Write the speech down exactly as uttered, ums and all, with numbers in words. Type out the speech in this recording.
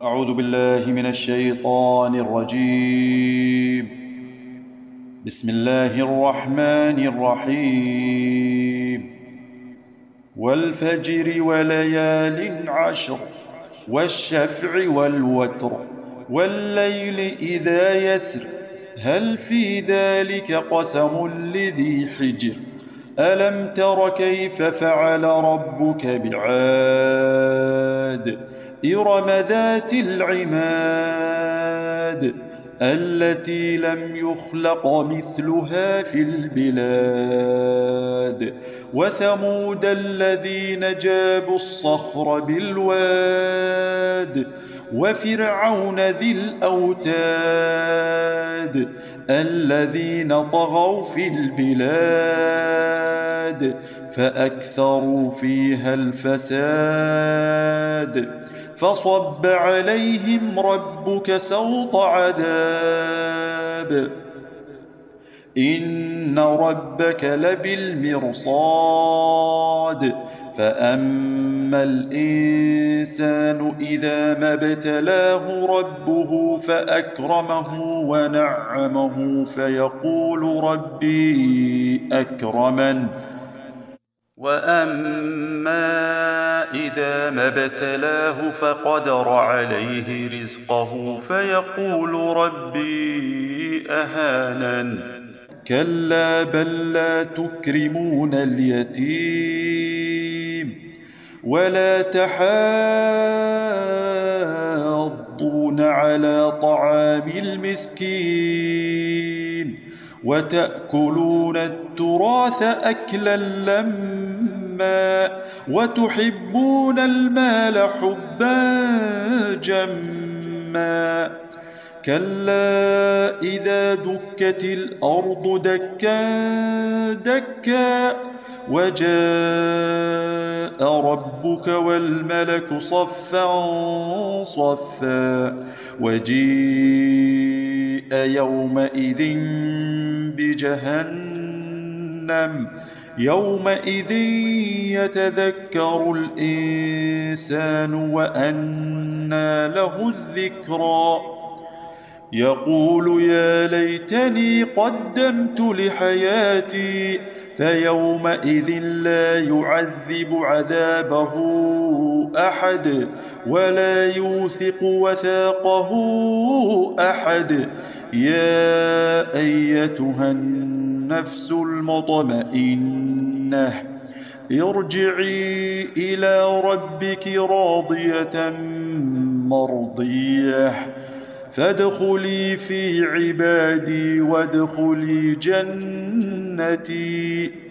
أعوذ بالله من الشيطان الرجيم. بسم الله الرحمن الرحيم. والفجر وليال عشر والشفع والوتر والليل إذا يسر هل في ذلك قسم لذي حجر ألم تر كيف فعل ربك بعاد إرم ذات العماد التي لم يخلق مثلها في البلاد وثمود الذين جابوا الصخر بالواد وفرعون ذي الأوتاد الذين طغوا في البلاد فأكثروا فيها الفساد فصب عليهم ربك سوط عذاب إن ربك لبالمرصاد فأما الإنسان إذا ما ابتلاه ربه فأكرمه ونعمه فيقول ربي أكرمن وأما إذا ما ابتلاه فقدر عليه رزقه فيقول ربي أهانن كلا بل لا تكرمون اليتيم ولا تحاضون على طعام المسكين وتأكلون التراث أكلا لما وتحبون المال حبا جما كلا إذا دكت الأرض دكا دكا وجاء ربك والملك صفا صفا وجيء يومئذ بجهنم يومئذ يتذكر الإنسان وأنى له الذكرى يقول يا ليتني قدمت لحياتي فيومئذ لا يعذب عذابه أحد ولا يوثق وثاقه أحد يا أيتها النفس المطمئنة ارجعي إلى ربك راضية مرضية فادخلي في عبادي وادخلي جنتي